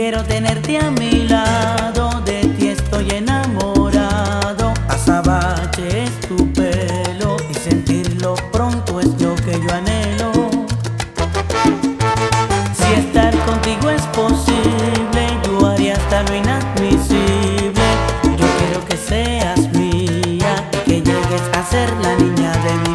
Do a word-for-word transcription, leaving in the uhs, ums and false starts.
Quiero tenerte a mi lado, de ti estoy enamorado. Azabache es tu pelo y sentirlo pronto es lo que yo anhelo. Si estar contigo es posible, yo haría hasta lo inadmisible. Yo quiero que seas mía y que llegues a ser la niña de mi